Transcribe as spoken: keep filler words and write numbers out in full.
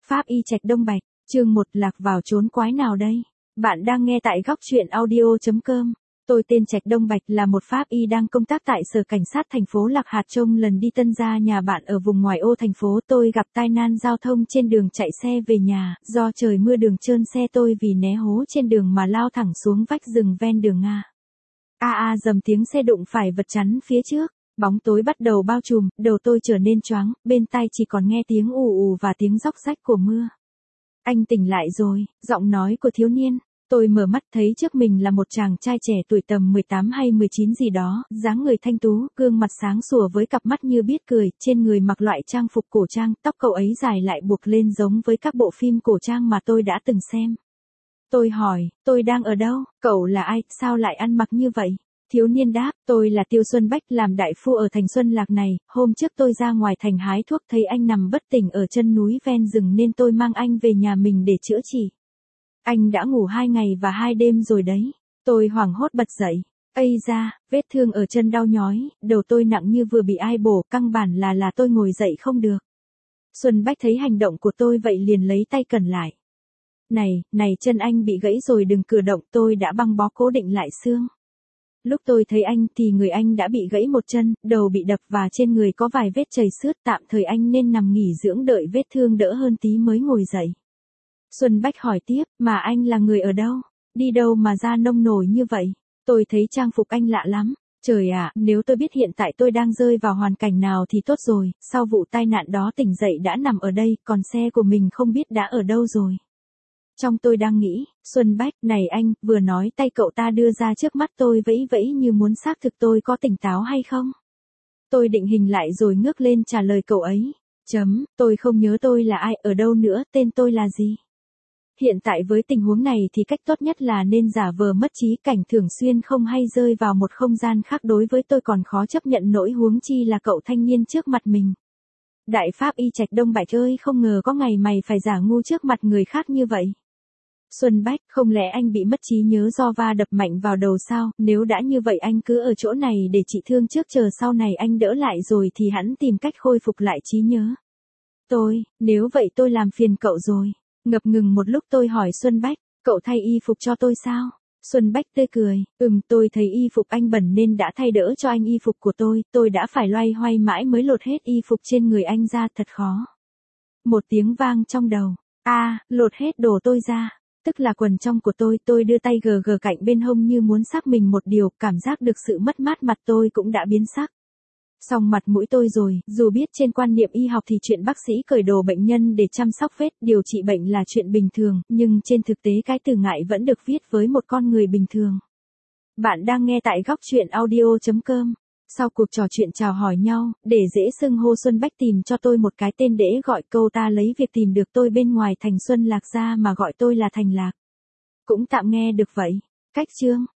Pháp y trạch Đông Bạch, chương một lạc vào chốn quái nào đây? Bạn đang nghe tại góc truyện audio.com. Tôi tên Trạch Đông Bạch là một pháp y đang công tác tại Sở Cảnh sát thành phố Lạc Hạt trong lần đi tân gia nhà bạn ở vùng ngoại ô thành phố. Tôi gặp tai nạn giao thông trên đường chạy xe về nhà, do trời mưa đường trơn xe tôi vì né hố trên đường mà lao thẳng xuống vách rừng ven đường Nga. A a dầm tiếng xe đụng phải vật chắn phía trước. Bóng tối bắt đầu bao trùm, đầu tôi trở nên choáng, bên tai chỉ còn nghe tiếng ù ù và tiếng róc rách của mưa. Anh tỉnh lại rồi, giọng nói của thiếu niên. Tôi mở mắt thấy trước mình là một chàng trai trẻ tuổi tầm mười tám hay mười chín gì đó, dáng người thanh tú, gương mặt sáng sủa với cặp mắt như biết cười, trên người mặc loại trang phục cổ trang, tóc cậu ấy dài lại buộc lên giống với các bộ phim cổ trang mà tôi đã từng xem. Tôi hỏi, tôi đang ở đâu, cậu là ai, sao lại ăn mặc như vậy? Thiếu niên đáp, tôi là Tiêu Xuân Bách làm đại phu ở thành Xuân Lạc này, hôm trước tôi ra ngoài thành hái thuốc thấy anh nằm bất tỉnh ở chân núi ven rừng nên tôi mang anh về nhà mình để chữa trị. Anh đã ngủ hai ngày và hai đêm rồi đấy. Tôi hoảng hốt bật dậy. Ây da, vết thương ở chân đau nhói, đầu tôi nặng như vừa bị ai bổ, căn bản là là tôi ngồi dậy không được. Xuân Bách thấy hành động của tôi vậy liền lấy tay cẩn lại. Này, này chân anh bị gãy rồi đừng cử động, tôi đã băng bó cố định lại xương. Lúc tôi thấy anh thì người anh đã bị gãy một chân, đầu bị đập và trên người có vài vết chảy xước, tạm thời anh nên nằm nghỉ dưỡng đợi vết thương đỡ hơn tí mới ngồi dậy. Xuân Bách hỏi tiếp, mà anh là người ở đâu? Đi đâu mà ra nông nổi như vậy? Tôi thấy trang phục anh lạ lắm. Trời ạ, nếu tôi biết hiện tại tôi đang rơi vào hoàn cảnh nào thì tốt rồi, sau vụ tai nạn đó tỉnh dậy đã nằm ở đây, còn xe của mình không biết đã ở đâu rồi. Trong tôi đang nghĩ, Xuân Bách, này anh, vừa nói tay cậu ta đưa ra trước mắt tôi vẫy vẫy như muốn xác thực tôi có tỉnh táo hay không. Tôi định hình lại rồi ngước lên trả lời cậu ấy. Chấm, tôi không nhớ tôi là ai, ở đâu nữa, tên tôi là gì. Hiện tại với tình huống này thì cách tốt nhất là nên giả vờ mất trí, cảnh thường xuyên không hay rơi vào một không gian khác đối với tôi còn khó chấp nhận nỗi huống chi là cậu thanh niên trước mặt mình. Đại pháp y Trạch Đông Bạch ơi, không ngờ có ngày mày phải giả ngu trước mặt người khác như vậy. Xuân Bách, không lẽ anh bị mất trí nhớ do va đập mạnh vào đầu sao, nếu đã như vậy anh cứ ở chỗ này để trị thương trước, chờ sau này anh đỡ lại rồi thì hẵng tìm cách khôi phục lại trí nhớ. Tôi, nếu vậy tôi làm phiền cậu rồi. Ngập ngừng một lúc tôi hỏi Xuân Bách, cậu thay y phục cho tôi sao? Xuân Bách tươi cười, ừm tôi thấy y phục anh bẩn nên đã thay đỡ cho anh y phục của tôi, tôi đã phải loay hoay mãi mới lột hết y phục trên người anh ra, thật khó. Một tiếng vang trong đầu, a à, lột hết đồ tôi ra, tức là quần trong của tôi, tôi đưa tay gờ gờ cạnh bên hông như muốn xác mình một điều, cảm giác được sự mất mát, mặt tôi cũng đã biến sắc. Xong mặt mũi tôi rồi, dù biết trên quan niệm y học thì chuyện bác sĩ cởi đồ bệnh nhân để chăm sóc vết, điều trị bệnh là chuyện bình thường, nhưng trên thực tế cái từ ngại vẫn được viết với một con người bình thường. Bạn đang nghe tại góc truyện audio.com. Sau cuộc trò chuyện chào hỏi nhau, để dễ xưng hô, Xuân Bách tìm cho tôi một cái tên để gọi câu ta lấy việc tìm được tôi bên ngoài thành Xuân Lạc ra mà gọi tôi là Thành Lạc. Cũng tạm nghe được vậy. Cách chương.